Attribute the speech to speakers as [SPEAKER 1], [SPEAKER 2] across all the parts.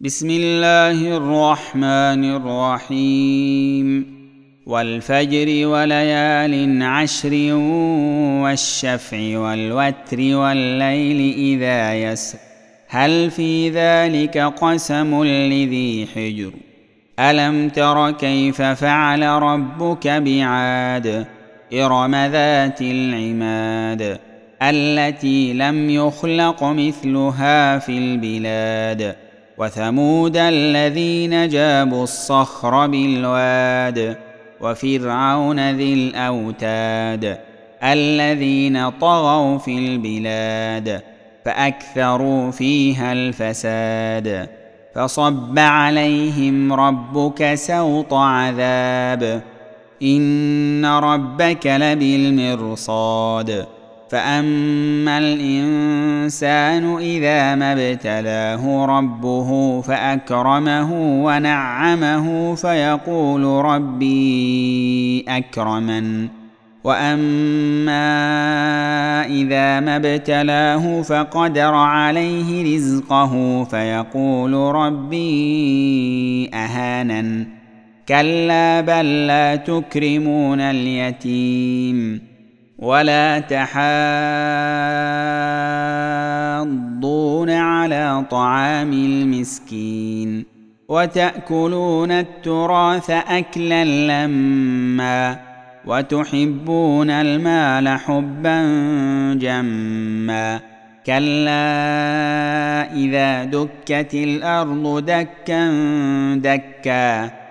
[SPEAKER 1] بسم الله الرحمن الرحيم والفجر وليال عشر والشفع والوتر والليل إذا يسر هل في ذلك قسم لذي حجر ألم تر كيف فعل ربك بعاد إرم ذات العماد التي لم يخلق مثلها في البلاد وثمود الذين جابوا الصخر بالواد وفرعون ذي الأوتاد الذين طغوا في البلاد فأكثروا فيها الفساد فصب عليهم ربك سوط عذاب إن ربك لبالمرصاد فأما الإنسان إذا ما ابتلاه ربه فأكرمه ونعمه فيقول ربي أكرمن وأما إذا ما ابتلاه فقدر عليه رزقه فيقول ربي أهانن كلا بل لا تكرمون اليتيم ولا تحاضون على طعام المسكين وتأكلون التراث أكلا لما وتحبون المال حبا جما كلا إذا دكت الأرض دكا دكا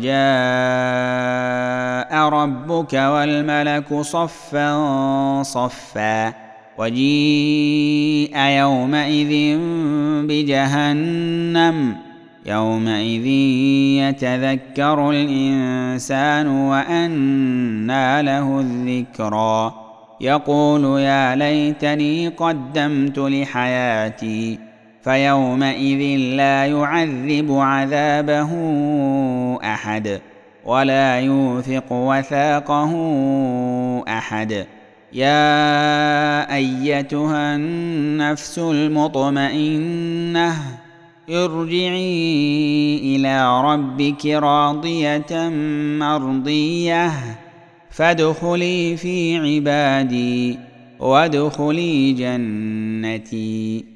[SPEAKER 1] وجاء ربك والملك صفا صفا وجيء يومئذ بجهنم يومئذ يتذكر الإنسان وأنى له الذكرى يقول يا ليتني قدمت لحياتي فيومئذ لا يعذب عذابه أحد ولا يوثق وثاقه أحد يا أيتها النفس المطمئنة ارجعي إلى ربك راضية مرضية فادخلي في عبادي وادخلي جنتي